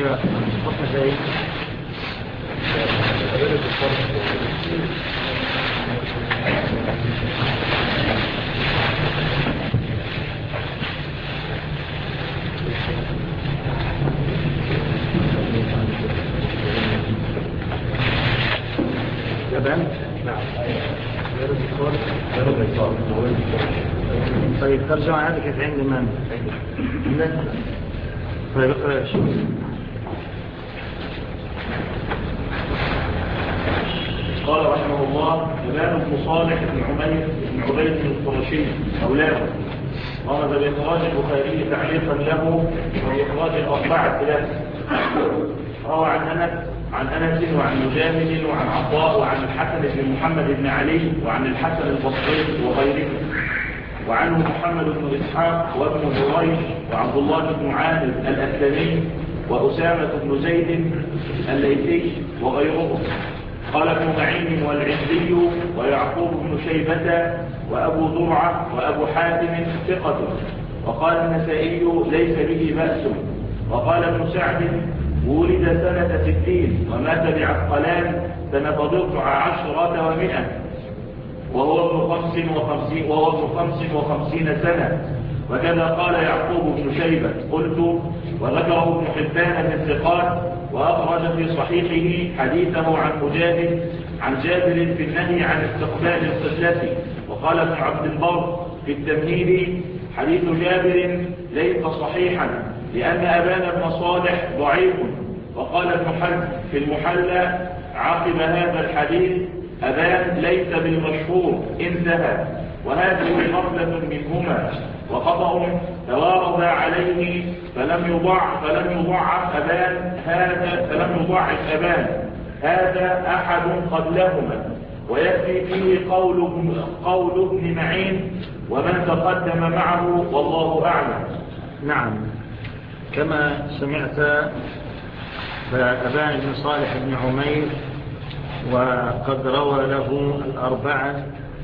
أيوة حكم زي أبان. طيب ترجمة هذه كيف عند من؟ طيب اقرأ شو قال رحمه الله: أبان بن صالح بن عمير بن عبيد القرشي أولاد قام بإخراج البخاري تعليقا له وإخراج الأربعة له. روى عن أنس وعن مجاهد وعن عطاء وعن الحسن بن محمد بن علي وعن الحسن البصري وغيرهم، وعنه محمد بن إسحاق وابن جريج وعبد الله بن عامر الأسلمي وأسامة بن زيد الليثي وغيرهم. قال ابن معين والعزي ويعقوب بن شيبة وأبو زرعة وأبو حاتم ثقة. وقال النسائي ليس به بأس. وقال ابن سعد ولد سنة 60 ومات بعسقلان سنة 14 و100 وهو ابن 55 سنة. وكذا قال يعقوب بن شيبة. قلت: وذكره ابن حبان في الثقات وأخرج في صحيحه حديثه عن مجاهد عن جابر في النهي عن استقبال القبلة. وقال ابن عبد البر في التمهيد: حديث جابر ليس صحيحا لأن أبان بن صالح ضعيف. وقال ابن حزم في المحلى عقب هذا الحديث: أبان ليس بالمشهور، انتهى. وهذه غفلة منهما وخطأ توارد عليه فلم يضعف أبان هذا أحد قبلهما. ويكفي فيه قول ابن معين ومن تقدم معه والله أعلم. نعم. كما سمعت فأبان بن صالح بن عمير وقد روى له الأربعة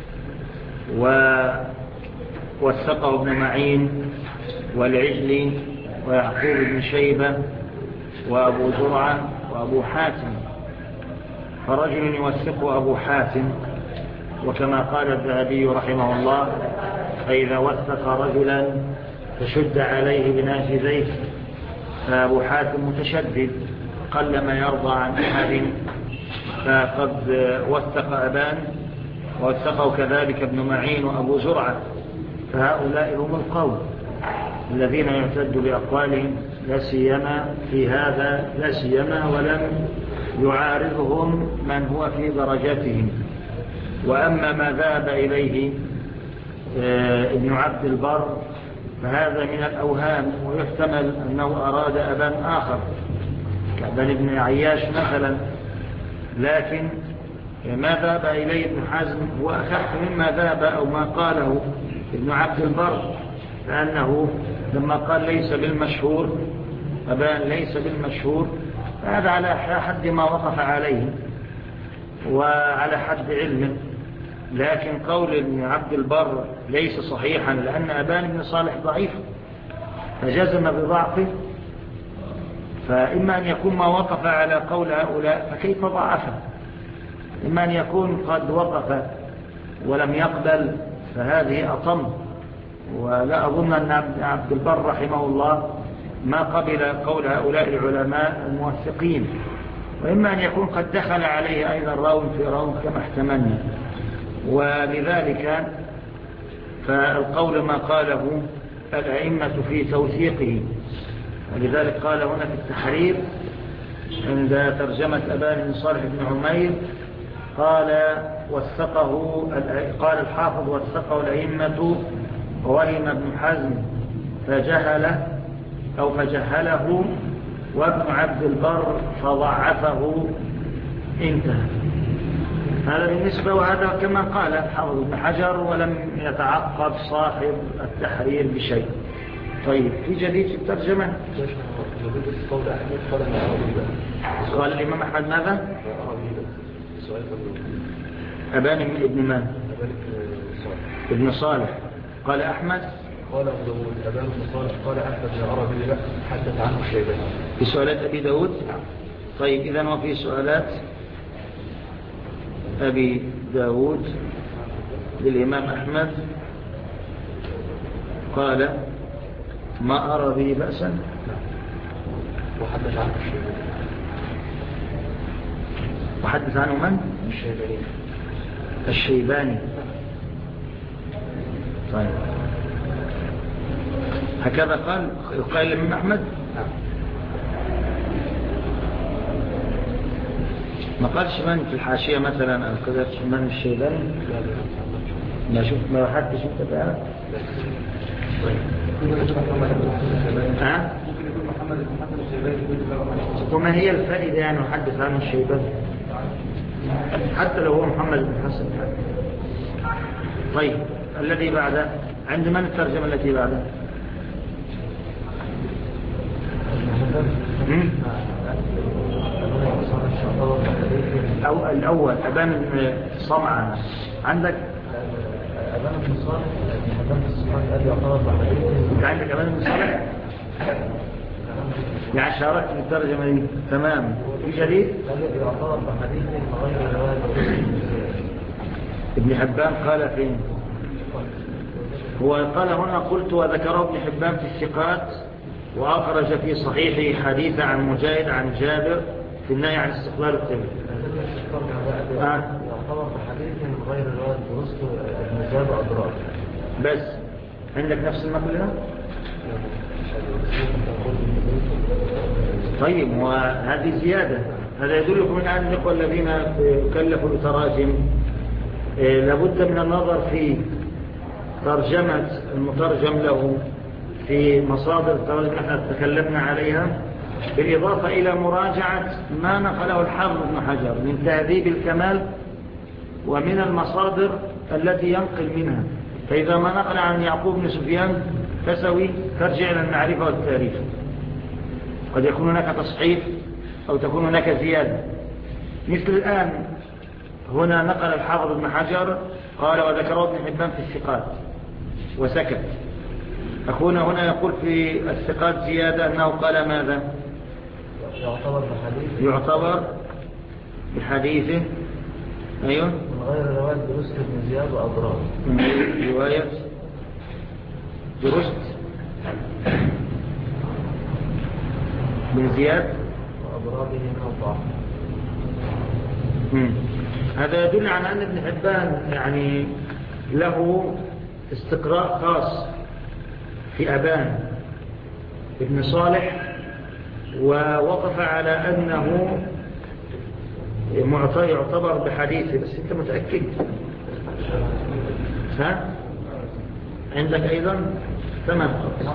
ووثقه ابن معين والعجلي ويعقوب بن شيبة وأبو زرعة وأبو حاتم. فرجل يوثقه أبو حاتم، وكما قال الذهبي رحمه الله: فإذا وثق رجلا فشد عليه بنافذيه. فأبو حاتم متشدد قلما يرضى عن أحد، فقد وثق أبان ووثقه كذلك ابن معين وأبو زرعة. فهؤلاء هم القوم الذين يعتد بأقوالهم، لا سيما في هذا، لا سيما ولم يعارضهم من هو في درجاتهم. وأما ما ذهب إليه ابن عبد البر فهذا من الأوهام، ويحتمل أنه أراد أبان آخر كأبان ابن عياش مثلا. لكن ما ذهب إليه ابن حزم هو أخف مما ذهب أو ما قاله ابن عبد البر، لأنه لما قال ليس بالمشهور، أبان ليس بالمشهور، فهذا على حد ما وقف عليه وعلى حد علمه. لكن قول ابن عبد البر ليس صحيحا لأن أبان بن صالح ضعيف فجزم بضعفه، فإما أن يكون ما وقف على قول هؤلاء فكيف ضعفه، إما أن يكون قد وقف ولم يقبل، فهذه أطم. ولا أظن أن عبد البر رحمه الله ما قبل قول هؤلاء العلماء الموثقين، وإما أن يكون قد دخل عليه أيضا راو في راو كما احتملنا. ولذلك فالقول ما قاله الأئمة في توثيقه. ولذلك قال هنا في التحرير عند ترجمة أبان بن صالح بن عمير قال الحافظ: وثقه الأئمة ووهم ابن حزم فجهله وابن عبد البر فضعفه، انتهى. هذا بالنسبة، وهذا كما قال الحافظ ابن حجر ولم يتعقب صاحب التحرير بشيء. طيب، في جديد في الترجمة؟ قال الإمام أحمد ماذا؟ أبان ابن من؟ ابن صالح. قال أحمد قال أبو داود أبان بن صالح قال حدث العربي حدث عنه الشيباني. في سؤالات أبي داود. طيب إذن وفي سؤالات أبي داود للإمام أحمد قال ما أرى به بأسا وحدث عنه الشيباني. وحدث عنه من؟ الشيباني. الشيباني. طيب هكذا قال الإمام أحمد. ما قالش من في الحاشية مثلا قالش من الشيباني. ما شفت ما حد شفت بقى. ها وما هي الفائدة يعني نحدث عنه الشيباني حتى لو هو محمد بن حسن. طيب الذي بعده عند من الترجمة التي بعده؟ أو الأول أبان صمعة عندك أبان بن صالح أبان الصحابي أبي عطاء بحديث. أنت عندك أبان بن صالح يعني شاركت في الترجمة دي تمام. في جديد أبي عطاء بحديث غير رواية ابن حبان قال فين؟ هو قال هنا قلت وذكره ابن حبان في الثقات وأخرج في صحيحه حديث عن مجاهد عن جابر في النهي عن استقلال القبل. يعتبر بحديث غير رواية برسل ابن زاب أضرار. بس عندك نفس النقل ده؟ طيب وهذه زيادة. هذا يدلكم من أن الإخوة الذين كلفوا بتراجم لابد من النظر في ترجمة المترجم له في مصادر التراجم نحن تكلمنا عليها بالإضافة إلى مراجعة ما نقله الحافظ ابن حجر من تهذيب الكمال ومن المصادر التي ينقل منها. فإذا ما نقل عن يعقوب بن سفيان فسوي ترجع إلى المعرفة والتاريخ. قد يكون هناك تصحيف أو تكون هناك زيادة. مثل الآن هنا نقل الحافظ ابن حجر قال وذكره ابن حبان في الثقات وسكت. أخونا هنا يقول في الثقات زيادة أنه قال ماذا؟ يعتبر بحديثه. أيوه من غير رواية برشد بن زياد وأضرار. من غير رواية برشد بن زياد وأضراره من الضعف. هذا يدل على أن ابن حبان يعني له استقراء خاص في أبان ابن صالح ووقف على أنه يعتبر بحديثه. بس أنت متأكد؟ ها؟ عندك أيضا؟ تمام.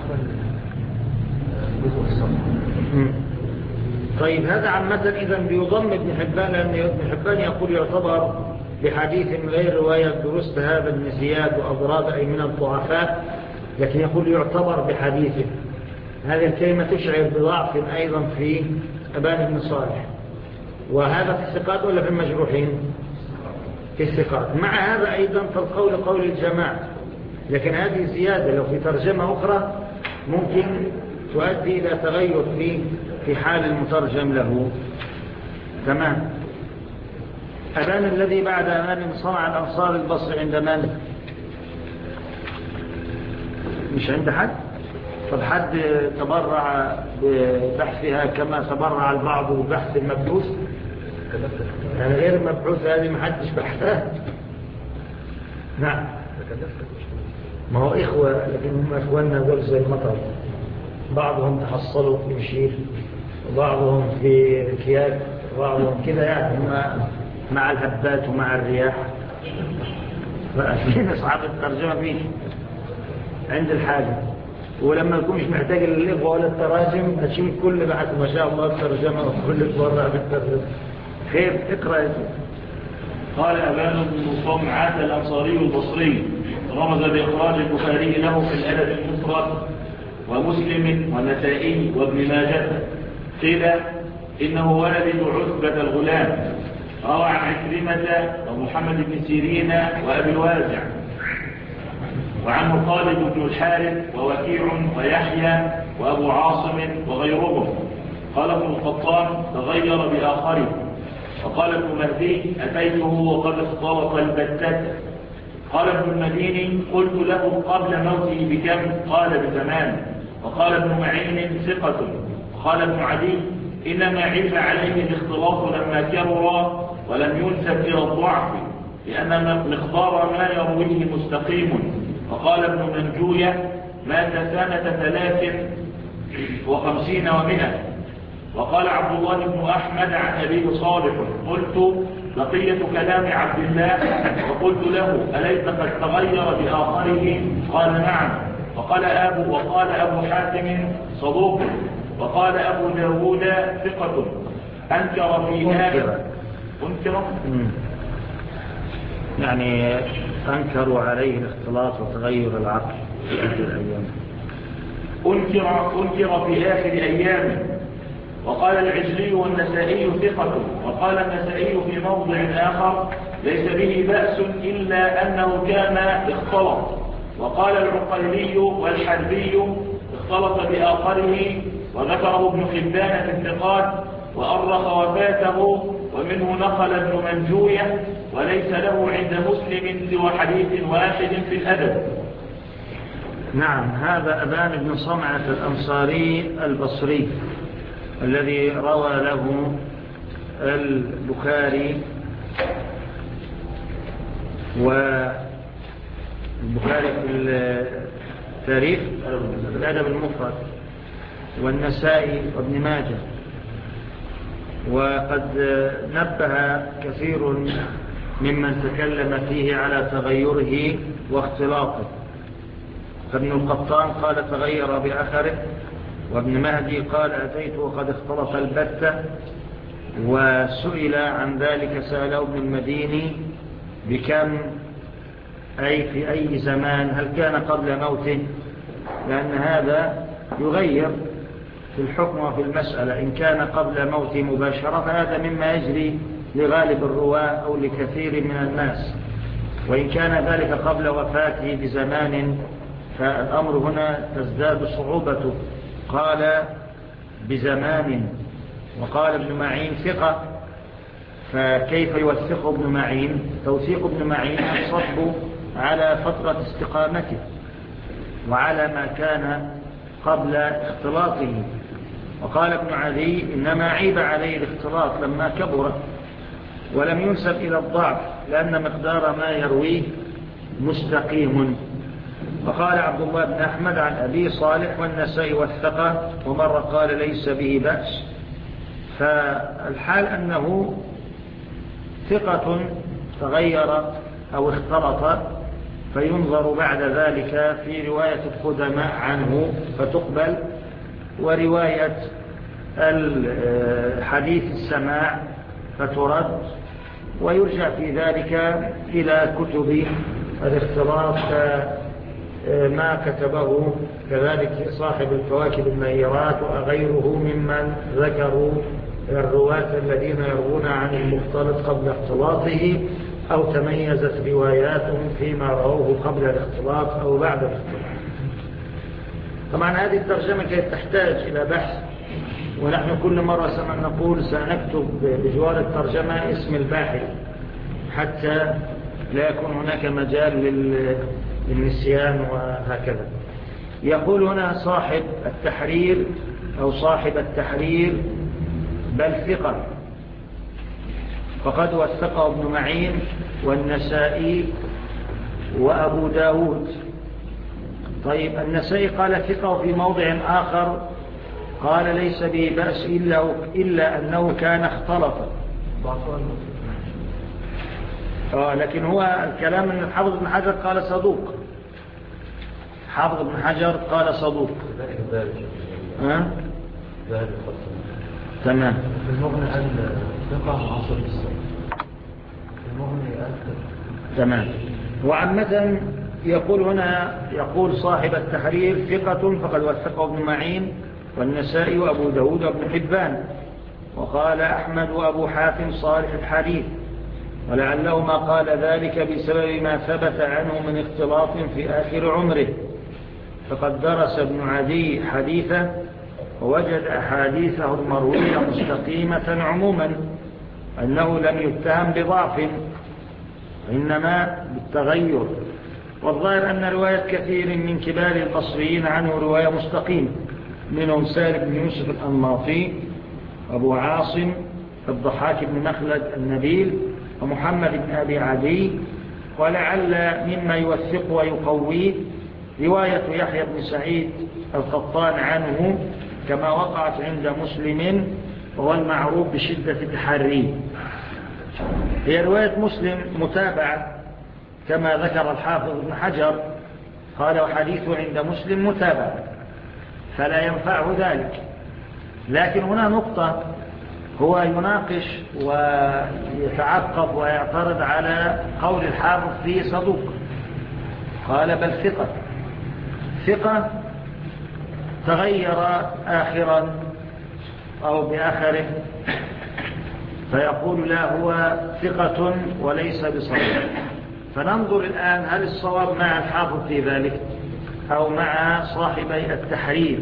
طيب هذا عامة إذن بيضم ابن حبان لأن ابن حبان يقول يعتبر بحديث من غير رواية درست هذا ابن زياد وأضراد أي من الضعفاء، لكن يقول يعتبر بحديثه. هذه الكلمة تشعر بضعف أيضا في أبان بن صالح. وهذا في الثقات ولا في المجروحين؟ في الثقات. مع هذا أيضا فالقول قول الجماعة، لكن هذه زيادة لو في ترجمة أخرى ممكن تؤدي إلى تغير في حال المترجم له. تمام. أبان الذي بعد أبان صنع الأنصار البصري عند من؟ مش عند حد؟ طب حد تبرع ببحثها كما تبرع البعض ببحث المبحوث؟ يعني غير المبحوث هذه محدش بحثها. نعم. ما هو إخوة لكن هم إخواننا دول زي المطر، بعضهم تحصلوا في مشير وبعضهم في كياك وبعضهم كده يعني مع الهبات ومع الرياح. فأكيد أصحاب الترجمة فيه عند الحاجة، ولما يكون مش محتاج للإخوة ولا التراجم هتشوف كل بعد ما شاء الله الترجمة وكل تبرع بالترجمة. خير اقرأ يا سيدي. قال أبان بن صمعة الأنصاري البصري رمز بإخراج البخاري له في الأدب المفرد ومسلم والنسائي وابن ماجه. قيل إنه ولد عتبة الغلام، روى عن عكرمة ومحمد بن سيرين وأبي الوازع. وعنه خالد بن الحارث ووكيع ويحيى وأبو عاصم وغيرهم. قال ابن القطان تغير بآخره. وقال ابن مهدي أتيته وقد اختلط البتة. قال ابن المديني قلت له قبل موته بكم؟ قال بزمان. وقال ابن معين ثقة. وقال ابن عدي إنما عيب عليه الاختلاط لما كبر ولم ينسب إلى الضعف لأن مقدار ما يرويه مستقيم. وقال ابن منجوية مات سنة 53 و100. وقال عبد الله بن أحمد عن أبيه صالح قلت بقية كلام عبد الله وقلت له أليس قد تغير بآخره؟ قال نعم. وقال أبو حاتم صدوق. وقال أبو داود ثقة أنكر فيها يعني أنكروا عليه الاختلاط وتغير العقل في آخر الأيام. أنكر في آخر أيامه. وقال العجلي والنسائي ثقة. وقال النسائي في موضع آخر ليس به بأس إلا أنه كان اختلط. وقال العقيلي والحربي اختلط بآخره. وذكره ابن حبان في الثقات وأرخ وفاته ومنه نقل ابن منجوية وليس له عند مسلم سوى حديث واحد في الأدب. نعم، هذا أبان بن صمعة الأنصاري البصري الذي روى له البخاري في التاريخ الأدب المفرد والنسائي وابن ماجه. وقد نبه كثير ممن تكلم فيه على تغيره واختلاطه. فابن القطان قال تغير بأخره. وابن مهدي قال أتيت وقد اختلط البتة. وسئل عن ذلك سأله ابن المديني بكم أي في أي زمان، هل كان قبل موته؟ لأن هذا يغير في الحكم وفي المسألة. إن كان قبل موته مباشرة فهذا مما يجري لغالب الرواة أو لكثير من الناس. وإن كان ذلك قبل وفاته بزمان فالأمر هنا تزداد صعوبته. قال بزمان. وقال ابن معين ثقة. فكيف يوثق ابن معين؟ توثيق ابن معين الصحب على فترة استقامته وعلى ما كان قبل اختلاطه. وقال ابن عدي إنما عيب عليه الاختلاط لما كبر ولم ينسب إلى الضعف لأن مقدار ما يرويه مستقيم. وقال عبد الله بن أحمد عن أبي صالح والنسائي والثقة ومرة قال ليس به بأس. فالحال أنه ثقة تغير أو اختلط فينظر بعد ذلك في رواية القدماء عنه فتقبل، ورواية الحديث السماع فترد، ويرجع في ذلك إلى كتب الاختلاط ما كتبه كذلك صاحب الكواكب النيرات وغيره ممن ذكروا الرواة الذين يروون عن المختلط قبل اختلاطه أو تميزت رواياتهم فيما رووه قبل الاختلاط أو بعد الاختلاط. طبعا هذه الترجمة كانت تحتاج إلى بحث، ونحن كل مرة نقول سنكتب بجوار الترجمة اسم الباحث حتى لا يكون هناك مجال للنسيان وهكذا. يقول هنا صاحب التحرير أو صاحب التحرير بل ثقة، فقد وثقه ابن معين والنسائي وأبو داود. طيب النسائي قال ثقه في موضع آخر قال ليس به بأس إلا أنه كان اختلط. لكن هو الكلام من الحافظ بن حجر قال صدوق. حافظ بن حجر قال صدوق. تمام. المغني قال ثقة عصر السنة. المغني قال تمام. وعامة يقول هنا يقول صاحب التحرير ثقة فقد وثقه ابن معين والنسائي وأبو داود وابن حبان. وقال أحمد وأبو حاتم صالح الحديث. ولعلهما قال ذلك بسبب ما ثبت عنه من اختلاط في آخر عمره، فقد درس ابن عدي حديثه ووجد أحاديثه المروية مستقيمة عموما، أنه لم يتهم بضعف إنما بالتغير. والظاهر أن رواية كثير من كبار البصريين عنه رواية مستقيمة، منهم سالم بن يوسف الأنماطي، أبو عاصم، الضحاك بن مخلد النبيل، ومحمد بن أبي عدي. ولعل مما يوثق ويقويه رواية يحيى بن سعيد القطان عنه كما وقعت عند مسلم، وهو المعروف بشدة التحري. هي رواية مسلم متابعة كما ذكر الحافظ ابن حجر، قال وحديثه عند مسلم متابعة، فلا ينفعه ذلك. لكن هنا نقطة هو يناقش ويتعقب ويعترض على قول الحافظ فيه صدوق، قال بل ثقة تغير آخرا أو بآخره، فيقول لا هو ثقة وليس بصحيح. فننظر الآن هل الصواب مع الحافظ في ذلك أو مع صاحبي التحرير.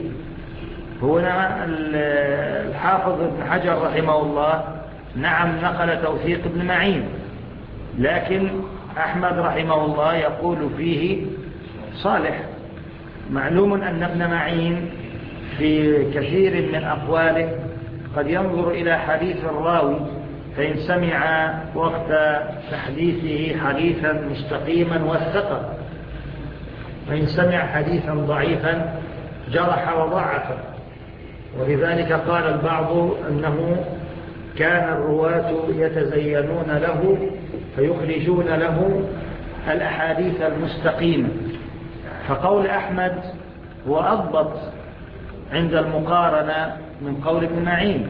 هنا الحافظ ابن حجر رحمه الله نعم نقل توثيق ابن معين، لكن أحمد رحمه الله يقول فيه صالح. معلوم أن ابن معين في كثير من أقواله قد ينظر إلى حديث الراوي، فإن سمع وقت تحديثه حديثا مستقيما وثقه، فإن سمع حديثا ضعيفا جرح وضعف. ولذلك قال البعض أنه كان الرواة يتزينون له فيخرجون له الأحاديث المستقيمة. فقول أحمد هو أضبط عند المقارنة من قول ابن معين.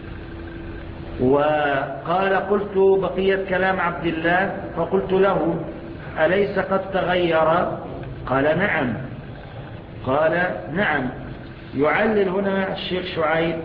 وقال قلت بقية كلام عبد الله فقلت له أليس قد تغير؟ قال نعم. قال نعم. يعلل هنا الشيخ شعيب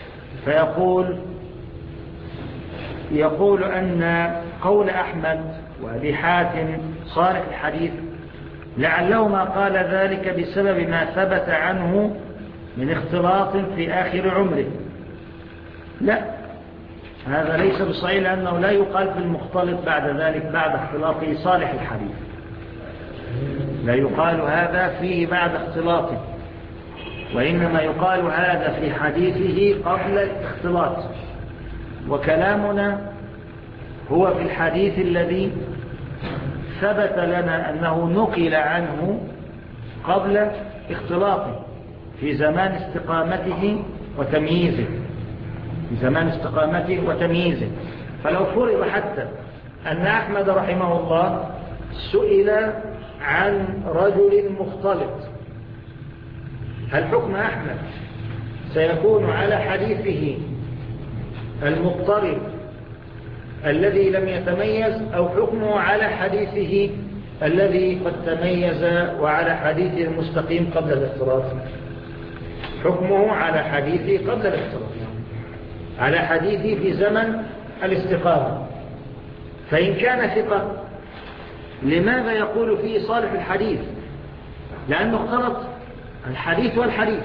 يقول أن قول أحمد وأبي حاتم صالح الحديث لعلهما قال ذلك بسبب ما ثبت عنه من اختلاط في آخر عمره. لا، هذا ليس بصحيح، لأنه لا يقال في المختلط بعد ذلك بعد اختلاطه صالح الحديث، لا يقال هذا فيه بعد اختلاطه، وإنما يقال هذا في حديثه قبل الاختلاط. وكلامنا هو في الحديث الذي ثبت لنا أنه نقل عنه قبل اختلاطه في زمان استقامته وتمييزه. فلو فرض حتى أن أحمد رحمه الله سئل عن رجل مختلط، هل حكم أحمد سيكون على حديثه المضطرب الذي لم يتميز، أو حكمه على حديثه الذي قد تميز وعلى حديثه المستقيم قبل الاختلاط؟ حكمه على حديثه قبل الاختلاط، على حديثه في زمن الاستقامة. فإن كان ثقة لماذا يقول فيه صالح الحديث؟ لأنه اختلط الحديث والحديث،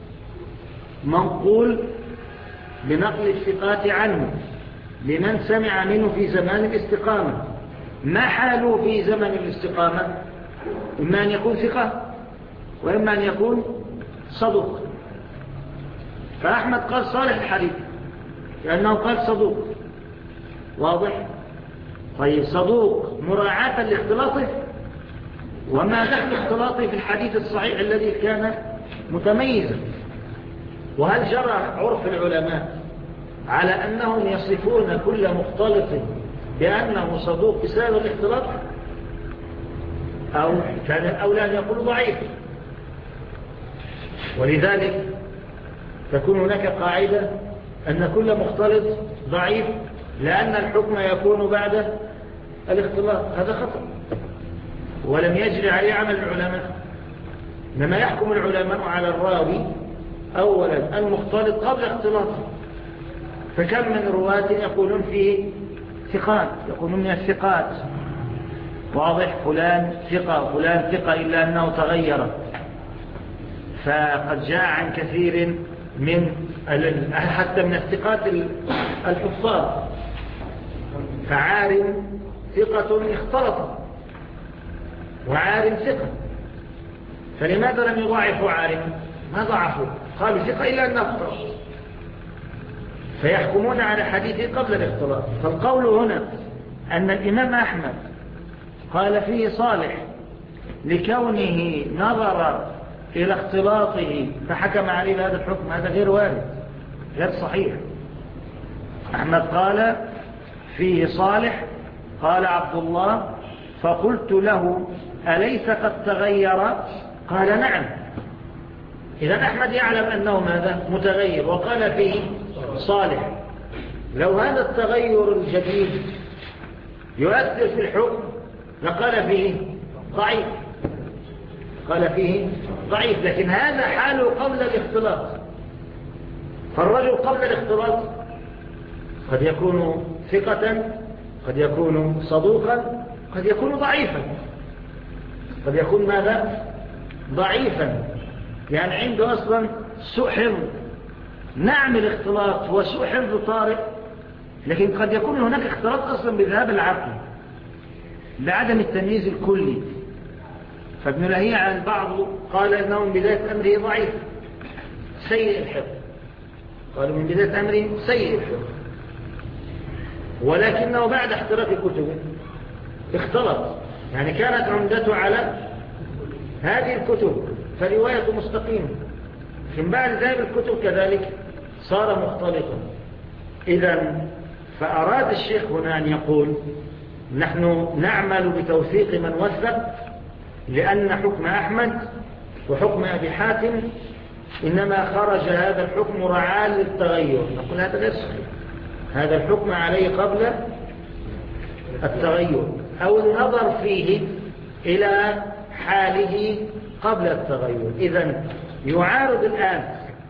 منقول بنقل الثقات عنه لمن سمع منه في زمان الاستقامة. ما حاله في زمن الاستقامة؟ إما أن يكون ثقة وإما أن يكون صدوق. فأحمد قال صالح الحديث لأنه قال صدوق، واضح؟ طيب صدوق مراعاة لاختلاطه، وما دخل اختلاطه في الحديث الصحيح الذي كان متميزا. وهل جرى عرف العلماء على أنهم يصفون كل مختلط بأنه صدوق بسبب الاختلاط، أو كان الأولى أن يقولوا ضعيف؟ ولذلك تكون هناك قاعدة أن كل مختلط ضعيف، لأن الحكم يكون بعد الاختلاط. هذا خطأ ولم يجري عليه عمل العلماء، إنما يحكم العلماء على الراوي أولا المختلط قبل اختلاطه. فكم من رواة يقولون فيه ثقات، يكونون من الثقات. واضح؟ فلان ثقة فلان ثقة إلا أنه تغير. فقد جاء عن كثير من حتى من الثقات الحفاظ، فعارم ثقة اختلط وعارم ثقة، فلماذا لم يضاعفوا عارم؟ ما ضعفوا، قالوا ثقة إلا أنه اختلط، فيحكمون على حديثه قبل الاختلاط. فالقول هنا أن الإمام أحمد قال فيه صالح لكونه نظر إلى اختلاطه فحكم عليه بهذا الحكم، هذا غير وارد، غير صحيح. أحمد قال فيه صالح، قال عبد الله فقلت له أليس قد تغير؟ قال نعم. إذا أحمد يعلم أنه ماذا؟ متغير، وقال فيه صالح. لو هذا التغير الجديد يؤثر في الحكم لقال فيه ضعيف، قال فيه ضعيف، لكن هذا حاله قبل الاختلاط. فالرجل قبل الاختلاط قد يكون ثقة، قد يكون صدوقا، قد يكون ضعيفا، قد يكون ماذا؟ ضعيفا، يعني عنده أصلا سوء حفظ. نعم الاختلاط هو سوء حفظ طارئ، لكن قد يكون هناك اختلاط أصلا بذهاب العقل، بعدم التمييز الكلي. فابن لهيعة عن البعض قال إنه من بداية أمره ضعيف سيء الحفظ، قالوا من بداية أمره سيء الحفظ، ولكنه بعد احتراق كتبه اختلط، يعني كانت عمدته على هذه الكتب فرواية مستقيمة، من بعد ذلك الكتب كذلك صار مختلطا. إذن فأراد الشيخ هنا أن يقول نحن نعمل بتوثيق من وثق، لأن حكم أحمد وحكم أبي حاتم إنما خرج هذا الحكم رعاة للتغير. نقول هذا غير صحيح، هذا الحكم عليه قبل التغير، أو النظر فيه إلى حاله قبل التغير. إذن يعارض الآن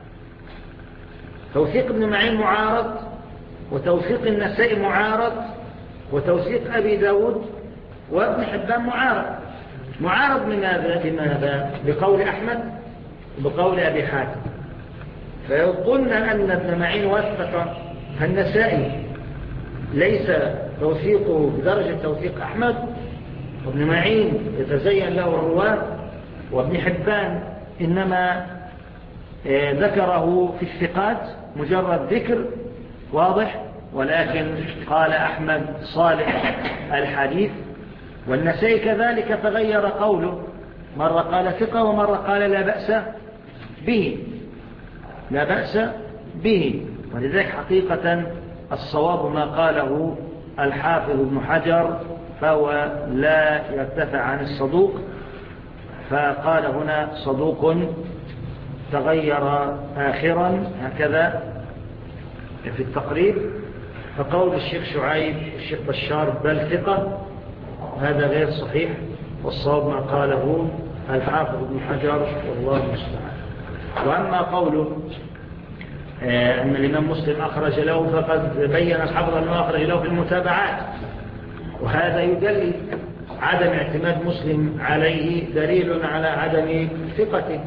توثيق ابن معين معارض، وتوثيق النسائي معارض، وتوثيق أبي داود وابن حبان معارض لماذا؟ بقول أحمد وبقول أبي حاتم. فيظن أن ابن معين وثق النسائي ليس توثيقه بدرجة توثيق أحمد، وابن معين يتزين له الرواة، وابن حبان إنما ذكره في الثقات مجرد ذكر واضح، ولكن قال أحمد صالح الحديث، والنسائي كذلك تغير قوله، مرة قال ثقة ومرة قال لا بأس به، لا بأس به. ولذلك حقيقة الصواب ما قاله الحافظ ابن حجر، فهو لا يرتفع عن الصدوق، فقال هنا صدوق تغير آخرا هكذا في التقريب. فقول الشيخ شعيب الشيخ بشار بل ثقة هذا غير صحيح، والصواب ما قاله الحافظ ابن حجر والله المستعان. وأما قوله أن الإمام مسلم أخرج له، فقد بين الحافظ أنه أخرج له في المتابعات، وهذا يدل عدم اعتماد مسلم عليه دليل على عدم ثقته،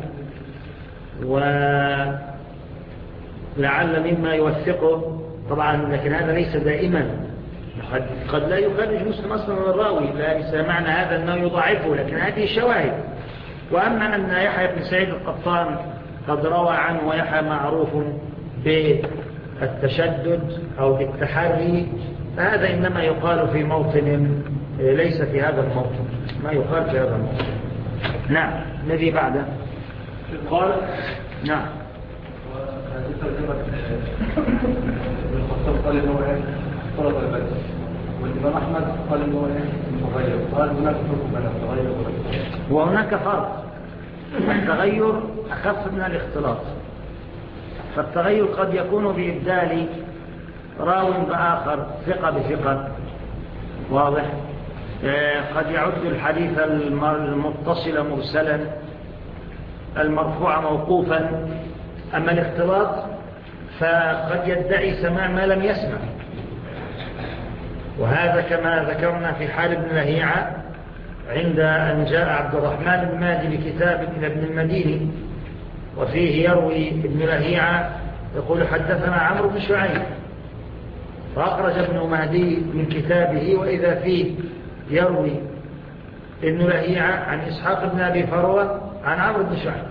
ولعل مما يوثقه طبعا، لكن هذا ليس دائما، قد لا يخرج مسلم أصلا الراوي، ليس معنى هذا أنه يضعفه، لكن هذه شواهد. وأما أن يحيى بن سعيد القطان قد روى عنه، ويحيى معروف بالتشدد أو بالتحري، فهذا إنما يقال في موطن ليس في هذا الموطن، ما يقال في هذا الموطن. نعم. الذي بعده قال نعم قال إنه طلب البدء، والإمام أحمد قال إنه متغير، قال هناك فرق بين التغير والاختلاط. وهناك فرق، التغير أخف من الاختلاط، فالتغير قد يكون بإبدال راو بآخر ثقة بثقة واضح، قد يعد الحديث المتصل مرسلا، المرفوع موقوفا. أما الاختلاط فقد يدعي سماع ما لم يسمع، وهذا كما ذكرنا في حال ابن لهيعة عند أن جاء عبد الرحمن بن مهدي بكتاب إلى ابن المديني وفيه يروي ابن لهيعة يقول حدثنا عمرو بن شعيب، فأخرج ابن مهدي من كتابه وإذا فيه يروي ابن لهيعة عن إسحاق بن أبي فروة عن عمرو بن شعيب.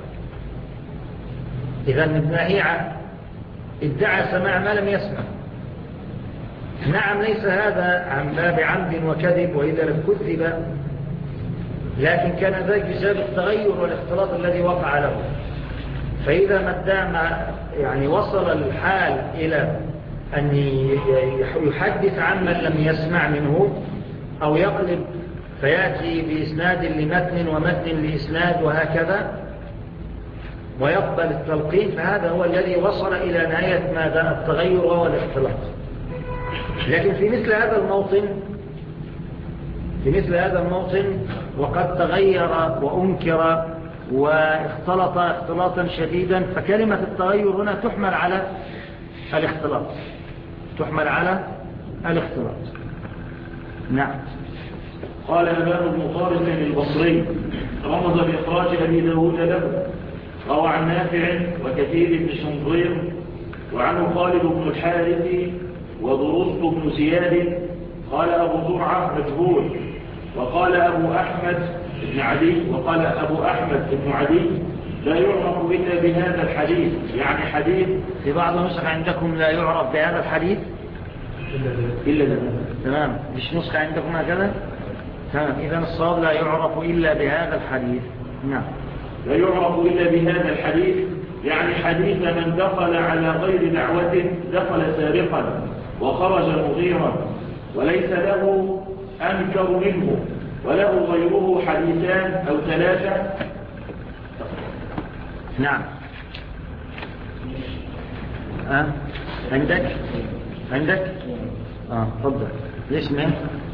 إذن ابن لهيعة ادعى سماع ما لم يسمع. نعم ليس هذا عن باب عمد وكذب وإذا لم كذب، لكن كان ذلك بسبب التغير والاختلاط الذي وقع له. فإذا ما دام يعني وصل الحال إلى أن يحدث عن من لم يسمع منه أو يقلب فيأتي بإسناد لمتن ومتن لإسناد وهكذا ويقبل التلقين، فهذا هو الذي وصل إلى نهاية ماذا التغير والاختلاط. لكن في مثل هذا الموطن وقد تغير وأنكر واختلط اختلاطا شديدا، فكلمة التغير هنا تحمل على الاختلاط. نعم. قال أبان بن طارق البصري رمز بإخراج أبي داود له، روى عن نافع وكثير بن شنظير وعنه خالد بن الحارث وضرست بن زياد. قال أبو زرعة مجهول، وقال أبو أحمد بن عدي لا يعرف إلا بهذا الحديث، يعني حديث في بعض النسخ عندكم لا يعرف بهذا الحديث إلا بهذا. تمام، مش نسخة عندكم هكذا؟ تمام، إذن الصواب لا يعرف إلا بهذا الحديث. نعم، لا يعرف إلا بهذا الحديث، يعني حديث من دخل على غير دعوة دخل سارقا وخرج مغيرا وليس له أنكر منه وله غيره حديثان أو ثلاثة. نعم. عندك تفضل. ليش من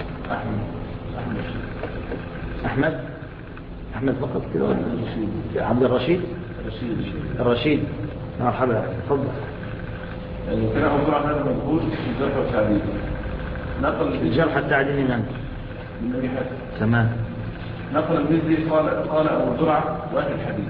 أحمد فقط كده عبد الرشيد مرحبا، تفضل. كان أبو زرعة هذا مجهول في الجرح والتعديل، نقل الجرح التعديل من أبي حاتم. تمام. نقل المزي قال أبو زرعة واحد الحديث،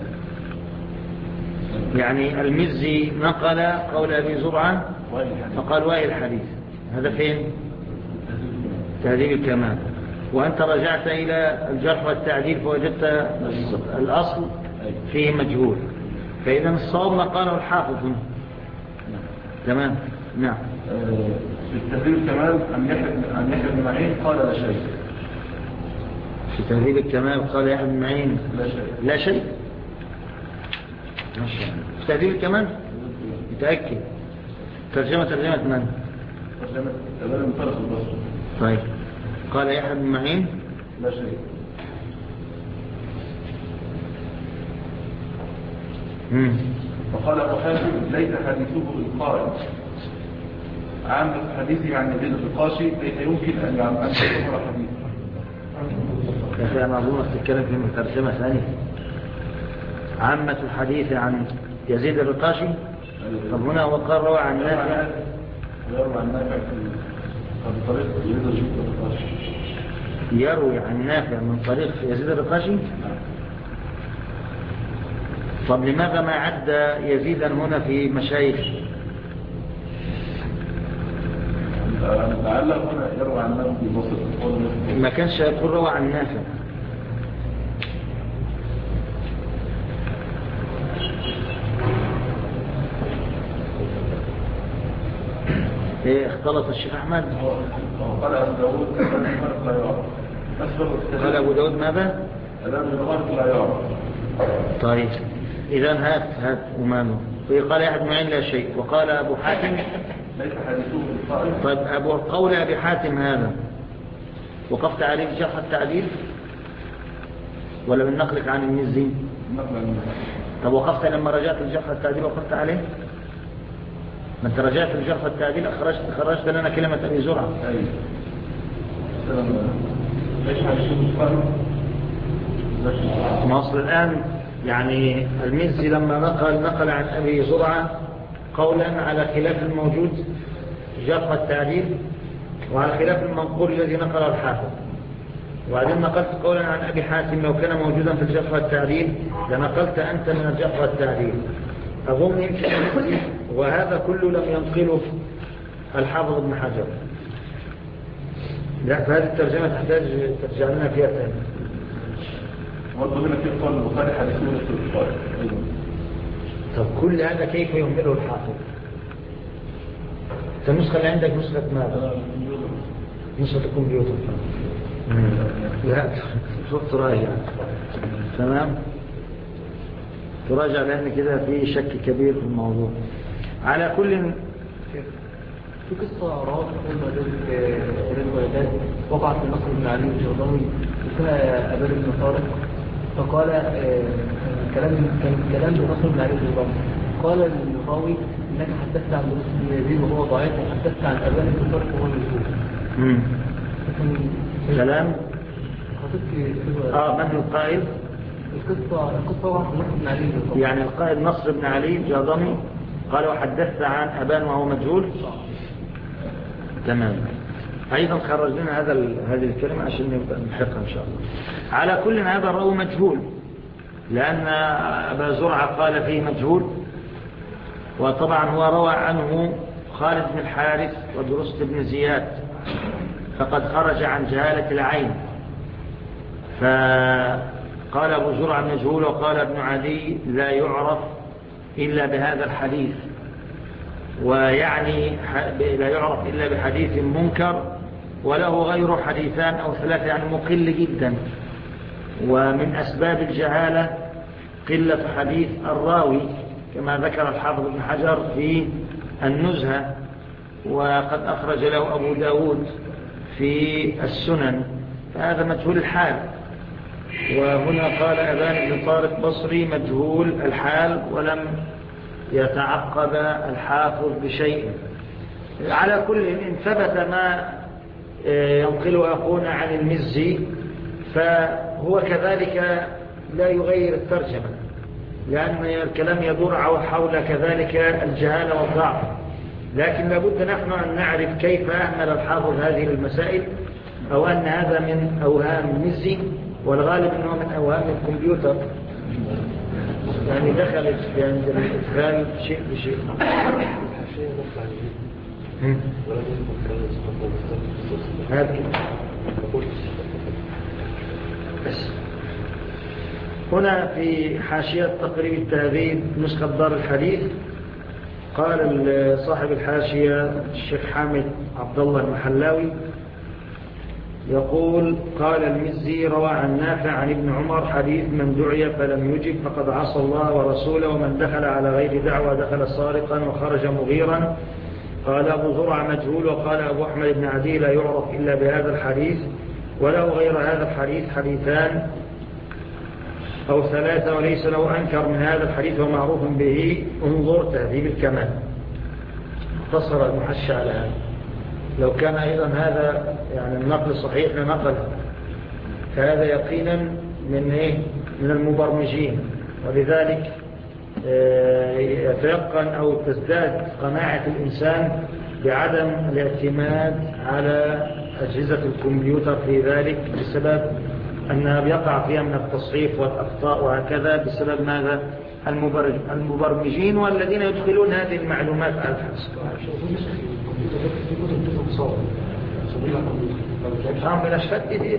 يعني المزي نقل قول أبي زرعة فقال واحد الحديث. هذا فين؟ تهذيب الكمال. وأنت رجعت إلى الجرح والتعديل فوجدت الأصل فيه مجهول، فإذا الصواب ما قاله الحافظ هنا. تمام. نعم. في تهذيب الكمال عن يحيى بن معين قال لا شيء. في تهذيب الكمال قال يحيى بن معين لا شيء. ما شاء الله. في تهذيب الكمال متأكد. ترجمة من؟ ترجمة أبان طارق البصري. طيب، قال يحيى بن معين لا شيء. وقال أبو حاتم ليس حديثه بالقائل، عامة حديثه عن يزيد الرقاشي ليس يمكن أن يكون حديث. يا أخي أنا أظن تتكلم في ترجمة ثانية. عامة الحديث عن يزيد الرقاشي. طب هنا وقال روى عن نافع طريق يزيد الرقاشي، يروي عن نافع من طريق يزيد الرقاشي. طب لماذا ما عد يزيدا هنا في مشايخ؟ لعله هنا يروى عن نافع في مصر، ما كانش يقول روى عن نافع. ايه اختلط الشيخ احمد؟ قال ابو داود لا يعرف. قال ابو داود ماذا؟ لا يعرف. طيب اذا هات امامه. قال يحيى بن معين لا شيء، وقال ابو حاتم ليس حديثه بالقائل. طيب قول ابي حاتم هذا وقفت عليه في جرح التعديل ولا من نقلك عن المزي؟ طب وقفت لما رجعت الجرح التعديل وقفت عليه؟ ما انت رجعت الجرح التعديل خرجت لنا كلمة أبي زرعة. ما أصل الآن يعني المزي لما نقل عن أبي زرعة قولا على خلاف الموجود جرح التعديل، وعلى خلاف المنقول الذي نقله الحافظ. وبعدين نقلت قولا عن أبي حاتم لو كان موجودا في الجرح والتعديل لنقلت أنت من الجرح والتعديل. أظن يمكن وهذا كله لم ينقله الحافظ ابن حجر. لا، فهذه الترجمة تحتاج ترجع لنا فيها ثاني. برضه هنا في قول البخاري حديثون في البخاري. طب كل هذا كيف يهمله الحافظ؟ النسخة اللي عندك نسخة ماذا؟ نسخة الكمبيوتر. لا، تراجع. تمام؟ تراجع لأن كده في شك كبير في الموضوع. على كل في قصة رواه الولدات وقعت في نصر بن علي الجرضاني اسمها أبان بن طارق، فقال كان كلام بنصر بن علي الجرضاني، قال الراوي إنك حدثت عن دروس بن يزيد وهو ضعيف وحدثت عن أبان بن طارق وهو مجهول. كلام من القائل؟ القصة وقعت في نصر بن علي الجرضاني، يعني القائل نصر بن علي الجرضاني قال وحدثت عن أبان وهو مجهول. تمام. أيضا خرج لنا هذه الكلمة عشان نبدأ نحقها إن شاء الله. على كل هذا الراوي مجهول، لأن أبا زرعة قال فيه مجهول، وطبعا هو روى عنه خالد بن الحارث ودرست بن زياد، فقد خرج عن جهالة العين. فقال أبو زرعة مجهول، وقال ابن عدي لا يعرف إلا بهذا الحديث، ويعني لا يعرف إلا بحديث منكر وله غير حديثان أو ثلاثة، يعني مقل جدا. ومن أسباب الجهالة قلة حديث الراوي كما ذكر الحافظ ابن حجر في النزهة، وقد أخرج له أبو داود في السنن، فهذا مجهول الحال. وهنا قال أبان بن طارق بصري مجهول الحال، ولم يتعقب الحافظ بشيء. على كل إن ثبت ما ينقل أخونا عن المزي فهو كذلك لا يغير الترجمة، لأن الكلام يدور حول كذلك الجهالة والضعف. لكن لابد نحن أن نعرف كيف أهمل الحافظ هذه المسائل، أو أن هذا من أوهام المزي، والغالب أنه من أوهام الكمبيوتر، يعني دخلت في عند الإدخال شيء بشيء. بس هنا في حاشية تقريب التهذيب نسخة دار الحديث قال صاحب الحاشية الشيخ حامد عبد الله المحلاوي يقول قال المزي روى عن نافع عن ابن عمر حديث من دعي فلم يجب فقد عصى الله ورسوله، ومن دخل على غير دعوة دخل سارقا وخرج مغيرا. قال أبو زرع مجهول، وقال أبو أحمد بن عدي لا يعرف إلا بهذا الحديث، وله غير هذا الحديث حديثان أو ثلاثة وليس له أنكر من هذا الحديث ومعروف به. انظر تهذيب الكمال، اختصر المحشى على هذا. لو كان أيضا هذا يعني النقل صحيح لنقل، فهذا يقينا من المبرمجين، ولذلك يتيقن أو تزداد قناعة الإنسان بعدم الاعتماد على أجهزة الكمبيوتر في ذلك، بسبب أنها بيقع فيها من التصحيف والأخطاء وهكذا، بسبب ماذا؟ المبرمجين والذين يدخلون هذه المعلومات على الحسب. من أشهد إيه؟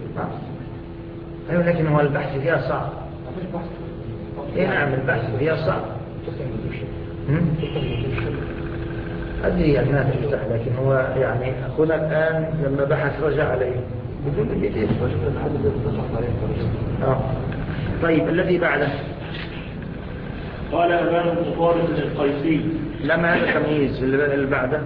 أيوة، لكن هو البحث فيها صعب. إيه نعم، البحث فيها صعب. أدري يعني ما تفتح، لكن هو يعني أخونا الآن لما بحث رجع عليه بدون الإيه. طيب الذي بعده قال أبان بن طارق القيسي. لما هذا تمييز اللي بعده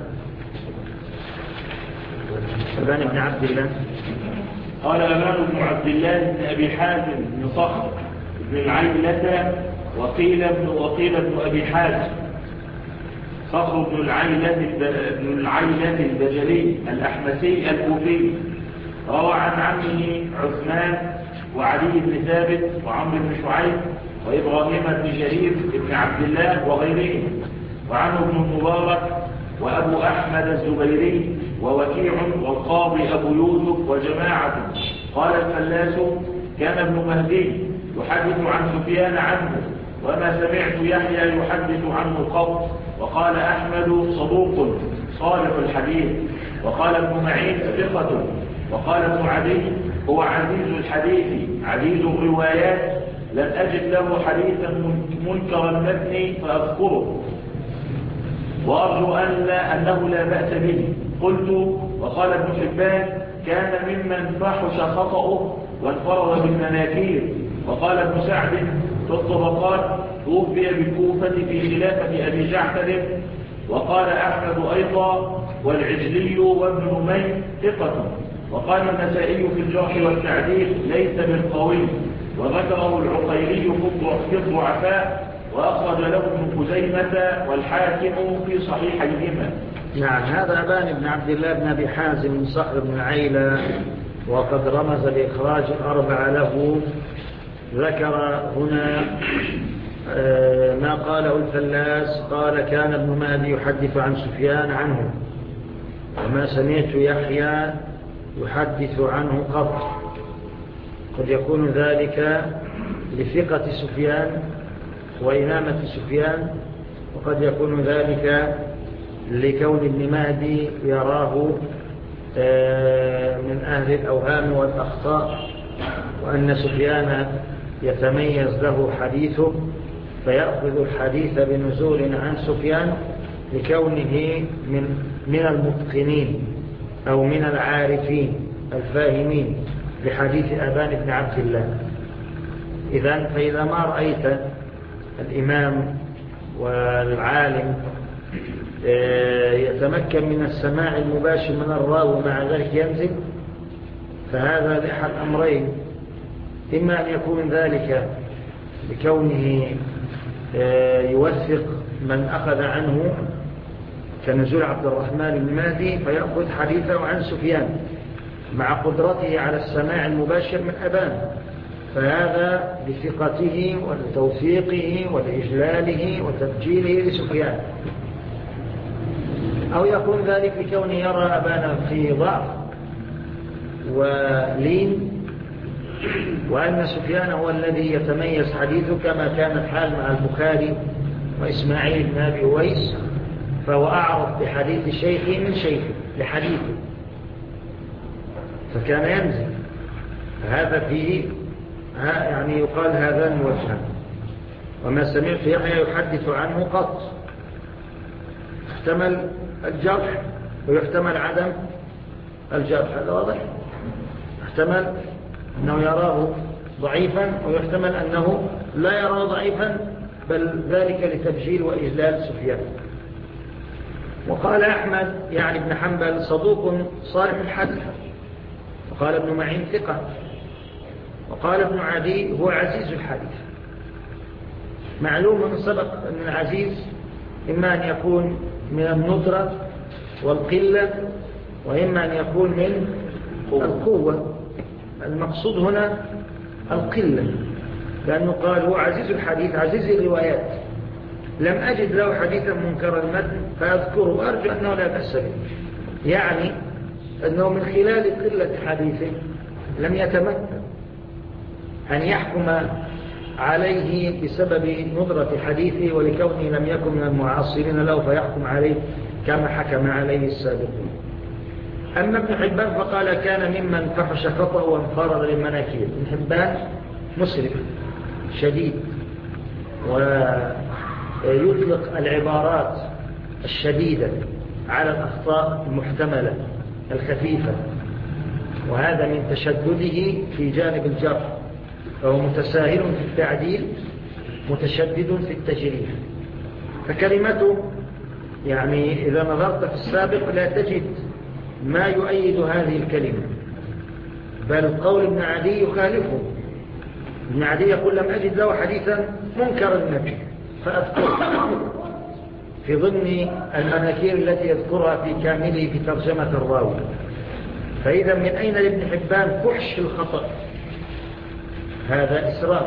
أبان بن عبد الله. قال أبان بن عبد الله بن أبي حاتم بن صخر بن العيلة وقيل ابن أبي حاتم. صخر بن العيلة البجلي الأحمسي الكوفي، روى عن عمه عثمان وعلي بن ثابت وعمرو بن شعيب وإبراهيم بن جرير بن عبد الله وغيرهم، وعنه ابن المبارك وأبو أحمد الزبيري ووكيع والقاضي أبو يوسف وجماعة. قال الفلاس كان ابن مهدي يحدث عن سفيان عنه وما سمعت يحيى يحدث عنه قط. وقال أحمد صدوق صالح الحديث. وقال ابن معين ثقة. وقال ابن عدي هو عزيز الحديث عزيز الروايات لم أجد له حديثا منكر المتن فأذكره وأرجو أنه لا بأس به. قلت وقال ابن حبان كان ممن فحش خطأه وانفرد بالمناكير. وقال ابن سعد في الطبقات توفي بالكوفة في خلافة أبي جعفر. وقال أحمد أيضا والعجلي وابن نمير ثقة. وقال النسائي في الجرح والتعديل ليس بالقوي. وذكره العقيلي في الضعفاء وأخرج له ابن خزيمة والحاكم في صحيحيهما. نعم. هذا أبان بن عبد الله بن أبي حازم صخر بن عيلة وقد رمز لإخراج الأربعة له. ذكر هنا ما قاله الفلاس قال كان ابن مهدي يحدث عن سفيان عنه وما سمعت يحيى يحدث عنه قط. قد يكون ذلك لثقة سفيان وإمامة سفيان، وقد يكون ذلك لكون ابن مهدي يراه من أهل الأوهام والأخطاء، وأن سفيان يتميز له حديثه فيأخذ الحديث بنزول عن سفيان لكونه من المتقنين أو من العارفين الفاهمين لحديث أبان بن عبد الله. فإذا ما رأيت الإمام والعالم يتمكن من السماع المباشر من الراوي ومع ذلك ينزل، فهذا لأحد أمرين: إما أن يكون ذلك بكونه يوثق من أخذ عنه كنزول عبد الرحمن بن مهدي فيأخذ حديثه عن سفيان مع قدرته على السماع المباشر من أبان، فهذا بثقته وتوثيقه ولإجلاله وتبجيله لسفيان. أو يكون ذلك بكونه يرى أبانا في ضعف ولين، وأن سفيان هو الذي يتميز حديثه كما كان الحال مع البخاري وإسماعيل بن أبي أويس، فهو أعرف بحديث شيخه من شيخه لحديثه فكان ينزل. هذا فيه يعني يقال هذان وجهان. وما سمعت يحيى يحدث عنه قط، احتمل الجرح ويحتمل عدم الجرح، هذا واضح. احتمل أنه يراه ضعيفا ويحتمل أنه لا يراه ضعيفا، بل ذلك لتبجيل وإجلال سفيان. وقال أحمد يعني ابن حنبل صدوق صالح الحديث. وقال ابن معين ثقة. وقال ابن عدي هو عزيز الحديث. معلوم من سبق أن العزيز إما أن يكون من الندرة والقلة، وإما أن يكون من القوة. المقصود هنا القلة، لأنه قال هو عزيز الحديث عزيز الروايات، لم أجد له حديثا منكر المتن فأذكره وأرجو أنه لا بأس به، يعني أنه من خلال قلة حديثه لم يتمكن أن يحكم عليه بسبب ندرة حديثه ولكونه لم يكن من المعاصرين له فيحكم عليه كما حكم عليه السابقون. أما ابن حبان فقال كان ممن فحش خطأ وانفرد للمناكير. ابن حبان مسرف شديد ويطلق العبارات الشديدة على الأخطاء المحتملة الخفيفة، وهذا من تشدده في جانب الجرح، فهو متساهل في التعديل متشدد في التجريح. فكلمته يعني إذا نظرت في السابق لا تجد ما يؤيد هذه الكلمة، بل قول ابن عدي يخالفه. ابن عدي يقول لم أجد له حديثا منكر المتن فأذكره في ضمن المناكير التي يذكرها في كامله في ترجمة الراوي. فإذا من أين لابن حبان فحش الخطأ؟ هذا إسراف.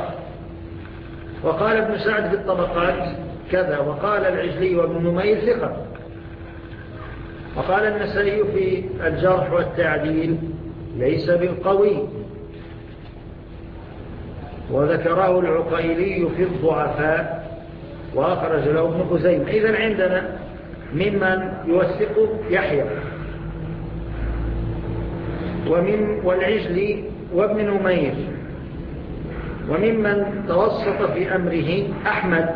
وقال ابن سعد في الطبقات كذا. وقال العجلي وابن نمير ثقة. وقال النسائي في الجرح والتعديل ليس بالقوي، وذكره العقيلي في الضعفاء وأخرج له ابن خزيمة. إذن عندنا ممن يوثق يحيى والعجلي وابن نمير، وممن توسط في أمره أحمد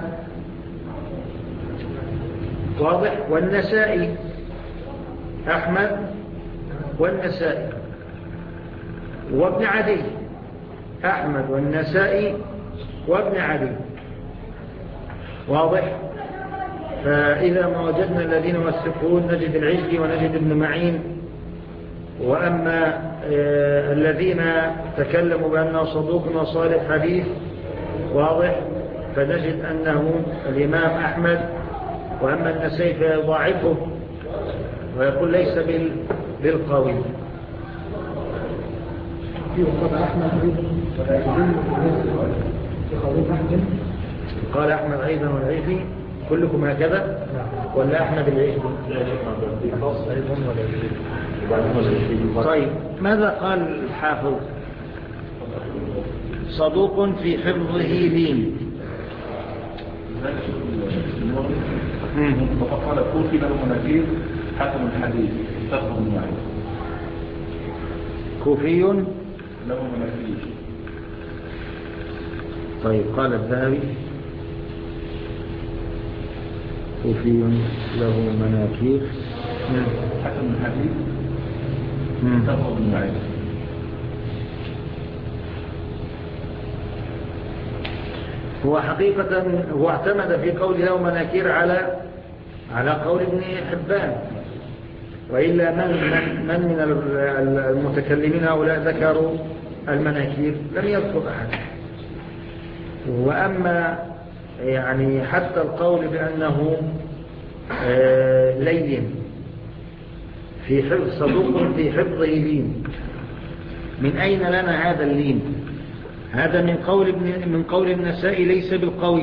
واضح، والنسائي، أحمد والنسائي وابن عدي، أحمد والنسائي وابن عدي واضح. فإذا ما وجدنا الذين يوثقون نجد العجلي ونجد ابن معين. وأما الذين تكلموا بأنه صدوق وصالح حديث واضح فنجد أنه الإمام أحمد. وأما النسائي فيضاعفه ويقول ليس بالقوي. قال أحمد أيضا والعجلي كلكم هكذا ولا أحمد العجلي؟ طيب ماذا قال الحافظ؟ صدوق في حفظه لين. وقال كوفي له مناكير حسن الحديث تفضل معي. كوفي له مناكير. طيب قال الذهبي كوفي له مناكير حسن الحديث تفضل معي. هو حقيقة هو اعتمد في قول له مناكير على قول ابن حبان، وإلا من المتكلمين هؤلاء ذكروا المناكير؟ لم يذكر أحد. وأما يعني حتى القول بأنه لين في حفظ صدوق في حفظه لين، من أين لنا هذا اللين؟ هذا من قول النسائي ليس بالقوي،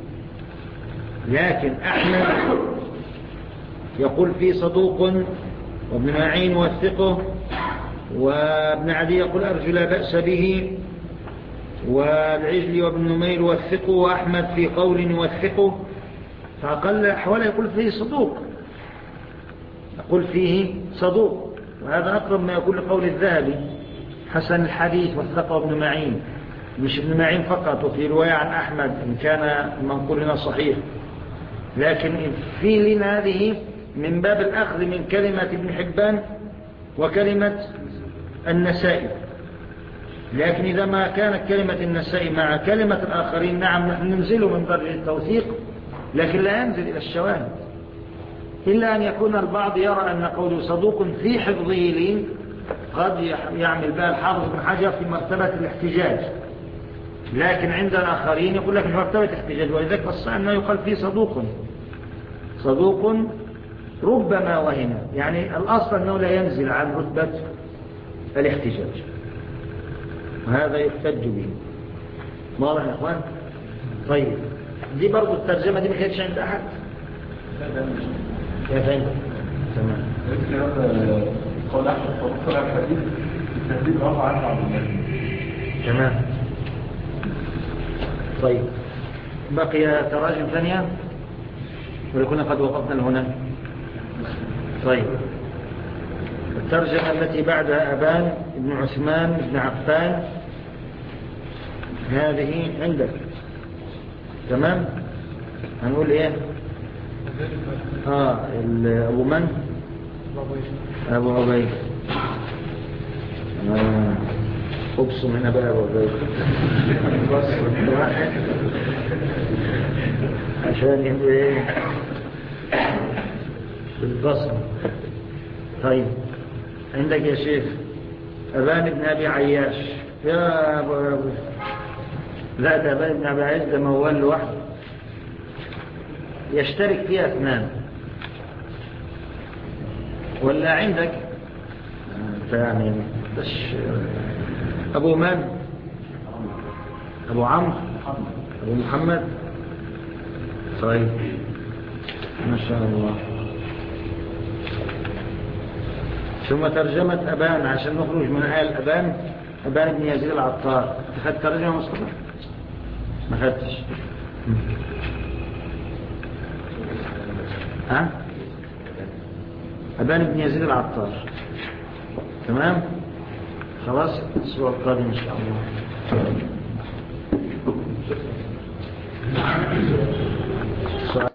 لكن أحمد يقول فيه صدوق، وابن معين وثقه، وابن عدي يقول أرجو لا بأس به، والعجلي وابن نمير وثقه، وأحمد في قول يوثقه، فأقل أحوال يقول فيه صدوق، يقول فيه صدوق. وهذا أقرب ما يقول لقول الذهبي حسن الحديث وثقه ابن معين، مش ابن معين فقط، وفي رواية عن أحمد إن كان منقولنا صحيح، لكن في لنا هذه من باب الأخذ من كلمة ابن حبان وكلمة النسائي. لكن إذا ما كانت كلمة النسائي مع كلمة الآخرين نعم نحن ننزله من درجة التوثيق، لكن لا ينزل إلى الشواهد، إلا أن يكون البعض يرى أن قوله صدوق في حفظه لين قد يعمل بها الحافظ بن حجر في مرتبة الاحتجاج، لكن عند الآخرين يقول لك في مرتبة الاحتجاج، ولذلك الصحيح أنه يقال فيه صدوق ربما وهم، يعني الأصل أنه لا ينزل عن رتبة الاحتجاج، وهذا يحتج به. واضح يا إخوان؟ طيب دي برضو الترجمة دي ما كانتش عند أحد يا فين؟ تمام. قول أحمد فبصر على الحديث التهديد رفع عنه عبد الله. تمام. طيب بقي تراجم ثانية ولكنا قد وقفنا هنا. طيب الترجمة التي بعدها أبان بن عثمان بن عفان، هذه عندك تمام. هنقول ايه؟ أبو من؟ أبو عبيد. أبصم هنا بقى أبو عبيد عشان يبقى ايه بالبصم. طيب عندك يا شيخ أبان بن أبي عياش. يا أبو لا، ده أبان بن أبي عياش ده موال لوحده يشترك فيها اثنان، ولا عندك يعني بس أبو من؟ أبو عمرو، أبو محمد. طيب ما شاء الله. ثم ترجمة أبان عشان نخرج من آل أبان بن يزيد العطار. أخذت ترجمة مصطفى؟ ما أخذتش. ها؟ أبان بن يزيد العطار. تمام؟ خلاص الأسبوع القادم إن شاء الله.